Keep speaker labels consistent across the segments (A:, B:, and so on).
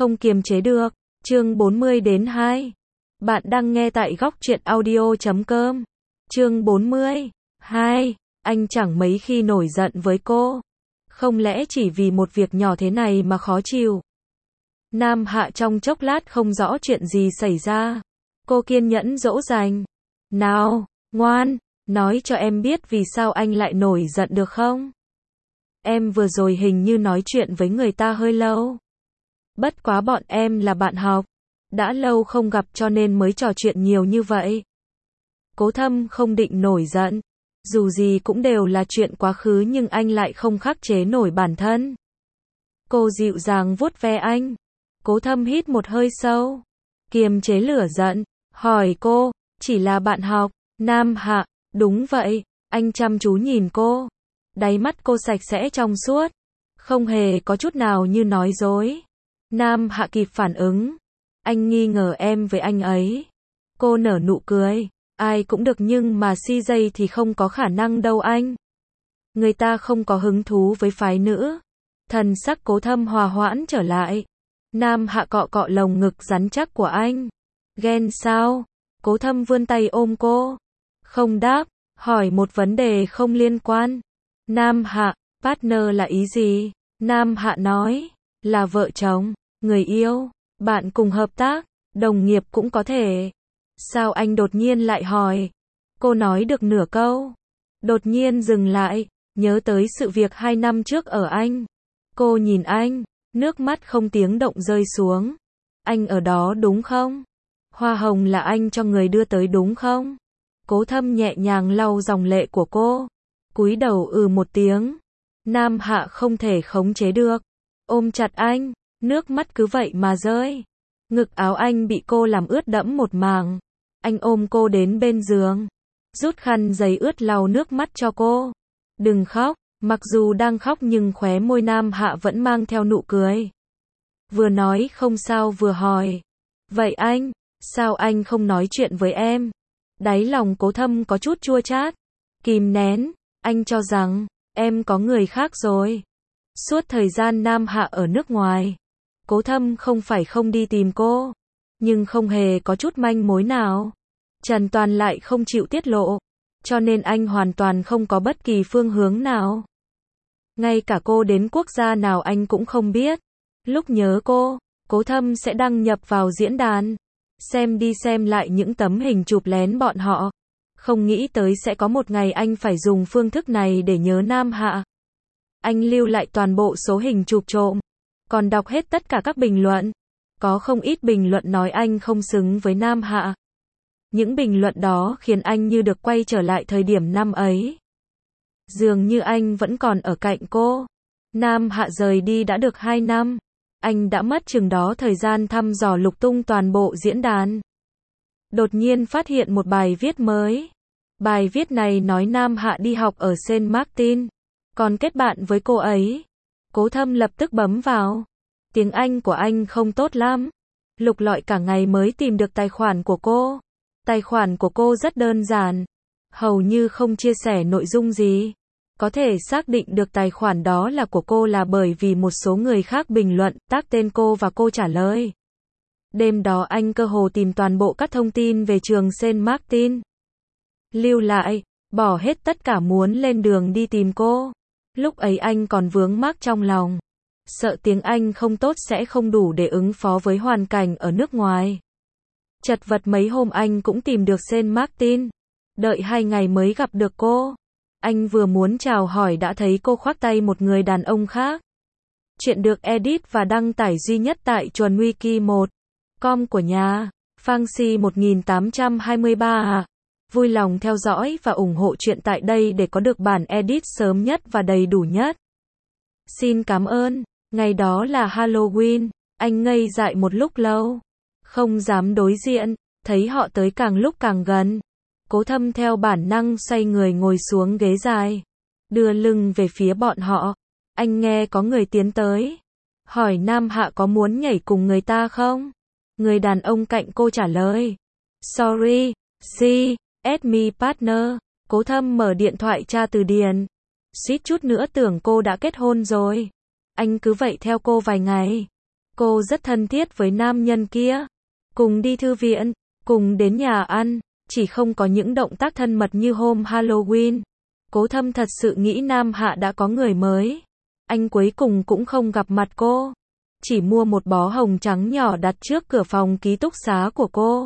A: Không kiềm chế được. Chương 40 đến 2. Bạn đang nghe tại góc truyện audio.com. Chương 40. 2. Anh chẳng mấy khi nổi giận với cô. Không lẽ chỉ vì một việc nhỏ thế này mà khó chịu? Nam Hạ trong chốc lát không rõ chuyện gì xảy ra. Cô kiên nhẫn dỗ dành. Nào, ngoan, nói cho em biết vì sao anh lại nổi giận được không? Em vừa rồi hình như nói chuyện với người ta hơi lâu. Bất quá bọn em là bạn học. Đã lâu không gặp cho nên mới trò chuyện nhiều như vậy. Cố Thâm không định nổi giận. Dù gì cũng đều là chuyện quá khứ nhưng anh lại không khắc chế nổi bản thân. Cô dịu dàng vuốt ve anh. Cố Thâm hít một hơi sâu. Kiềm chế lửa giận. Hỏi cô, chỉ là bạn học. Nam Hạ, đúng vậy. Anh chăm chú nhìn cô. Đáy mắt cô sạch sẽ trong suốt. Không hề có chút nào như nói dối. Nam Hạ kịp phản ứng. Anh nghi ngờ em với anh ấy. Cô nở nụ cười. Ai cũng được nhưng mà CJ thì không có khả năng đâu anh. Người ta không có hứng thú với phái nữ. Thần sắc Cố Thâm hòa hoãn trở lại. Nam Hạ cọ cọ lồng ngực rắn chắc của anh. Ghen sao? Cố Thâm vươn tay ôm cô. Không đáp. Hỏi một vấn đề không liên quan. Nam Hạ, partner là ý gì? Nam Hạ nói. Là vợ chồng, người yêu, bạn cùng hợp tác, đồng nghiệp cũng có thể. Sao anh đột nhiên lại hỏi? Cô nói được nửa câu. Đột nhiên dừng lại, nhớ tới sự việc 2 năm trước ở Anh. Cô nhìn anh, nước mắt không tiếng động rơi xuống. Anh ở đó đúng không? Hoa hồng là anh cho người đưa tới đúng không? Cố Thâm nhẹ nhàng lau dòng lệ của cô. Cúi đầu một tiếng. Nam Hạ không thể khống chế được. Ôm chặt anh, nước mắt cứ vậy mà rơi. Ngực áo anh bị cô làm ướt đẫm một mảng. Anh ôm cô đến bên giường. Rút khăn giấy ướt lau nước mắt cho cô. Đừng khóc, mặc dù đang khóc nhưng khóe môi Nam Hạ vẫn mang theo nụ cười. Vừa nói không sao vừa hỏi. Vậy anh, sao anh không nói chuyện với em? Đáy lòng Cố Thâm có chút chua chát. Kìm nén, anh cho rằng, em có người khác rồi. Suốt thời gian Nam Hạ ở nước ngoài, Cố Thâm không phải không đi tìm cô, nhưng không hề có chút manh mối nào. Trần Toàn lại không chịu tiết lộ, cho nên anh hoàn toàn không có bất kỳ phương hướng nào. Ngay cả cô đến quốc gia nào anh cũng không biết. Lúc nhớ cô, Cố Thâm sẽ đăng nhập vào diễn đàn, xem đi xem lại những tấm hình chụp lén bọn họ. Không nghĩ tới sẽ có một ngày anh phải dùng phương thức này để nhớ Nam Hạ. Anh lưu lại toàn bộ số hình chụp trộm, còn đọc hết tất cả các bình luận. Có không ít bình luận nói anh không xứng với Nam Hạ. Những bình luận đó khiến anh như được quay trở lại thời điểm năm ấy. Dường như anh vẫn còn ở cạnh cô. Nam Hạ rời đi đã được 2 năm. Anh đã mất chừng đó thời gian thăm dò lục tung toàn bộ diễn đàn. Đột nhiên phát hiện một bài viết mới. Bài viết này nói Nam Hạ đi học ở Saint Martin, còn kết bạn với cô ấy. Cố Thâm lập tức bấm vào. Tiếng Anh của anh không tốt lắm. Lục lọi cả ngày mới tìm được tài khoản của cô. Tài khoản của cô rất đơn giản. Hầu như không chia sẻ nội dung gì. Có thể xác định được tài khoản đó là của cô là bởi vì một số người khác bình luận, tag tên cô và cô trả lời. Đêm đó anh cơ hồ tìm toàn bộ các thông tin về trường Saint Martin. Lưu lại, bỏ hết tất cả muốn lên đường đi tìm cô. Lúc ấy anh còn vướng mắc trong lòng. Sợ tiếng Anh không tốt sẽ không đủ để ứng phó với hoàn cảnh ở nước ngoài. Chật vật mấy hôm anh cũng tìm được Saint Martin. Đợi 2 ngày mới gặp được cô. Anh vừa muốn chào hỏi đã thấy cô khoác tay một người đàn ông khác. Chuyện được edit và đăng tải duy nhất tại Chuẩn Wiki 1.com của nhà Phanxi 1823. Vui lòng theo dõi và ủng hộ chuyện tại đây để có được bản edit sớm nhất và đầy đủ nhất. Xin cảm ơn. Ngày đó là Halloween. Anh ngây dại một lúc lâu. Không dám đối diện. Thấy họ tới càng lúc càng gần. Cố Thâm theo bản năng xoay người ngồi xuống ghế dài. Đưa lưng về phía bọn họ. Anh nghe có người tiến tới. Hỏi Nam Hạ có muốn nhảy cùng người ta không? Người đàn ông cạnh cô trả lời. Sorry, see, add me partner. Cố Thâm mở điện thoại tra từ điển. Suýt chút nữa tưởng cô đã kết hôn rồi. Anh cứ vậy theo cô vài ngày. Cô rất thân thiết với nam nhân kia. Cùng đi thư viện, cùng đến nhà ăn, chỉ không có những động tác thân mật như hôm Halloween. Cố Thâm thật sự nghĩ Nam Hạ đã có người mới. Anh cuối cùng cũng không gặp mặt cô. Chỉ mua một bó hồng trắng nhỏ đặt trước cửa phòng ký túc xá của cô.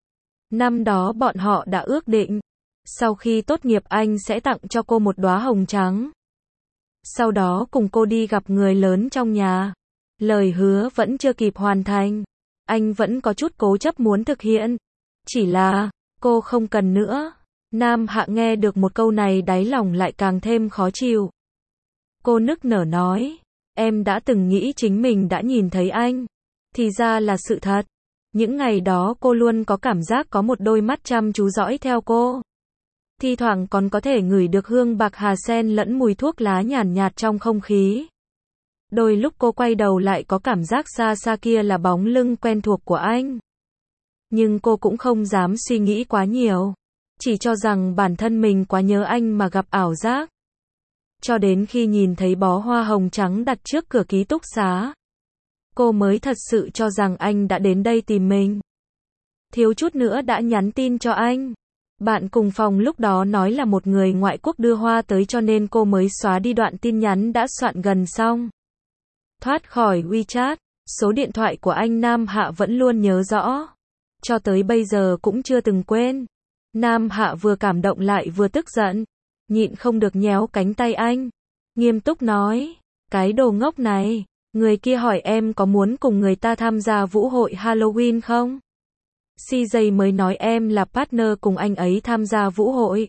A: Năm đó bọn họ đã ước định. Sau khi tốt nghiệp anh sẽ tặng cho cô một đóa hồng trắng. Sau đó cùng cô đi gặp người lớn trong nhà. Lời hứa vẫn chưa kịp hoàn thành. Anh vẫn có chút cố chấp muốn thực hiện. Chỉ là, cô không cần nữa. Nam Hạ nghe được một câu này đáy lòng lại càng thêm khó chịu. Cô nức nở nói, em đã từng nghĩ chính mình đã nhìn thấy anh. Thì ra là sự thật. Những ngày đó cô luôn có cảm giác có một đôi mắt chăm chú dõi theo cô. Thi thoảng còn có thể ngửi được hương bạc hà sen lẫn mùi thuốc lá nhàn nhạt trong không khí. Đôi lúc cô quay đầu lại có cảm giác xa xa kia là bóng lưng quen thuộc của anh. Nhưng cô cũng không dám suy nghĩ quá nhiều. Chỉ cho rằng bản thân mình quá nhớ anh mà gặp ảo giác. Cho đến khi nhìn thấy bó hoa hồng trắng đặt trước cửa ký túc xá. Cô mới thật sự cho rằng anh đã đến đây tìm mình. Thiếu chút nữa đã nhắn tin cho anh. Bạn cùng phòng lúc đó nói là một người ngoại quốc đưa hoa tới cho nên cô mới xóa đi đoạn tin nhắn đã soạn gần xong. Thoát khỏi WeChat, số điện thoại của anh Nam Hạ vẫn luôn nhớ rõ. Cho tới bây giờ cũng chưa từng quên. Nam Hạ vừa cảm động lại vừa tức giận. Nhịn không được nhéo cánh tay anh. Nghiêm túc nói, cái đồ ngốc này, người kia hỏi em có muốn cùng người ta tham gia vũ hội Halloween không? CJ mới nói em là partner cùng anh ấy tham gia vũ hội.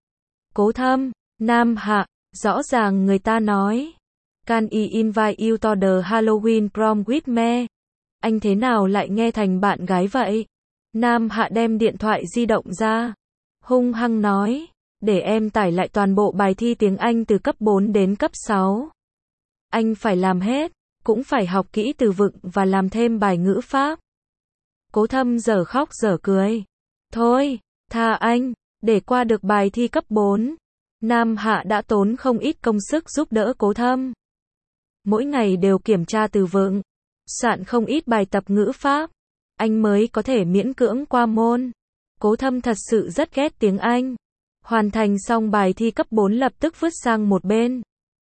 A: Cố Thâm, Nam Hạ, rõ ràng người ta nói. Can I invite you to the Halloween prom with me? Anh thế nào lại nghe thành bạn gái vậy? Nam Hạ đem điện thoại di động ra. Hung hăng nói, để em tải lại toàn bộ bài thi tiếng Anh từ cấp 4 đến cấp 6. Anh phải làm hết, cũng phải học kỹ từ vựng và làm thêm bài ngữ pháp. Cố Thâm dở khóc dở cười. Thôi, tha anh, để qua được bài thi cấp 4. Nam Hạ đã tốn không ít công sức giúp đỡ Cố Thâm. Mỗi ngày đều kiểm tra từ vựng, soạn không ít bài tập ngữ pháp. Anh mới có thể miễn cưỡng qua môn. Cố Thâm thật sự rất ghét tiếng Anh. Hoàn thành xong bài thi cấp 4 lập tức vứt sang một bên.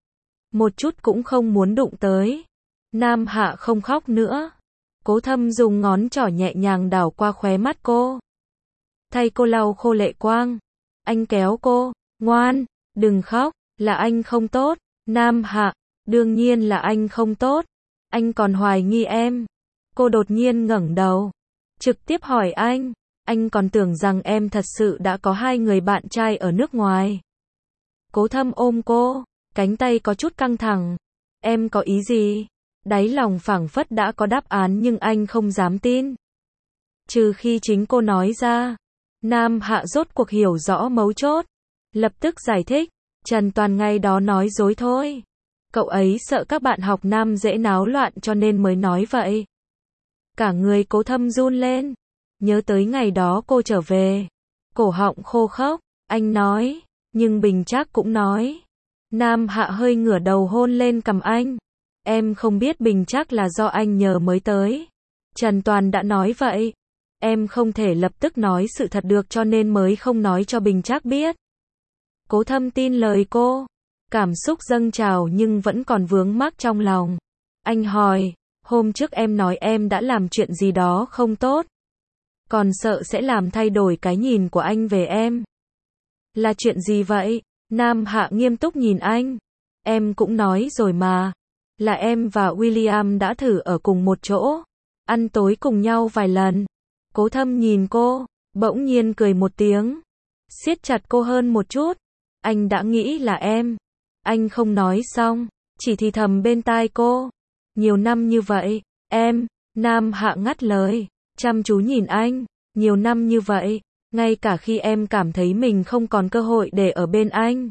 A: Một chút cũng không muốn đụng tới. Nam Hạ không khóc nữa. Cố Thâm dùng ngón trỏ nhẹ nhàng đảo qua khóe mắt cô. Thay cô lau khô lệ quang. Anh kéo cô, ngoan, đừng khóc, là anh không tốt. Nam Hạ, đương nhiên là anh không tốt. Anh còn hoài nghi em. Cô đột nhiên ngẩng đầu. Trực tiếp hỏi anh còn tưởng rằng em thật sự đã có 2 người bạn trai ở nước ngoài. Cố Thâm ôm cô, cánh tay có chút căng thẳng. Em có ý gì? Đáy lòng phảng phất đã có đáp án nhưng anh không dám tin. Trừ khi chính cô nói ra. Nam Hạ rốt cuộc hiểu rõ mấu chốt. Lập tức giải thích. Trần Toàn ngày đó nói dối thôi. Cậu ấy sợ các bạn học nam dễ náo loạn cho nên mới nói vậy. Cả người Cố Thâm run lên. Nhớ tới ngày đó cô trở về. Cổ họng khô khốc. Anh nói. Nhưng Bình Trác cũng nói. Nam Hạ hơi ngửa đầu hôn lên cằm anh. Em không biết Bình Trác là do anh nhờ mới tới. Trần Toàn đã nói vậy. Em không thể lập tức nói sự thật được cho nên mới không nói cho Bình Trác biết. Cố Thâm tin lời cô. Cảm xúc dâng trào nhưng vẫn còn vướng mắc trong lòng. Anh hỏi, hôm trước em nói em đã làm chuyện gì đó không tốt. Còn sợ sẽ làm thay đổi cái nhìn của anh về em. Là chuyện gì vậy? Nam Hạ nghiêm túc nhìn anh. Em cũng nói rồi mà. Là em và William đã thử ở cùng một chỗ. Ăn tối cùng nhau vài lần. Cố Thâm nhìn cô, bỗng nhiên cười một tiếng. Siết chặt cô hơn một chút. Anh đã nghĩ là em. Anh không nói xong, chỉ thì thầm bên tai cô. Nhiều năm như vậy, em. Nam Hạ ngắt lời, chăm chú nhìn anh. Nhiều năm như vậy, ngay cả khi em cảm thấy mình không còn cơ hội để ở bên anh.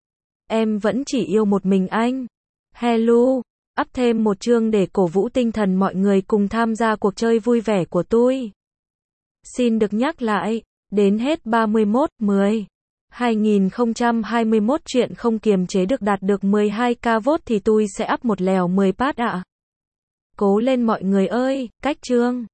A: Em vẫn chỉ yêu một mình anh. Hello, up thêm một chương để cổ vũ tinh thần mọi người cùng tham gia cuộc chơi vui vẻ của tôi. Xin được nhắc lại, đến hết 31/10. 2021 chuyện không kiềm chế được đạt được 12k vote thì tôi sẽ up một lèo 10 part ạ. Cố lên mọi người ơi, cách chương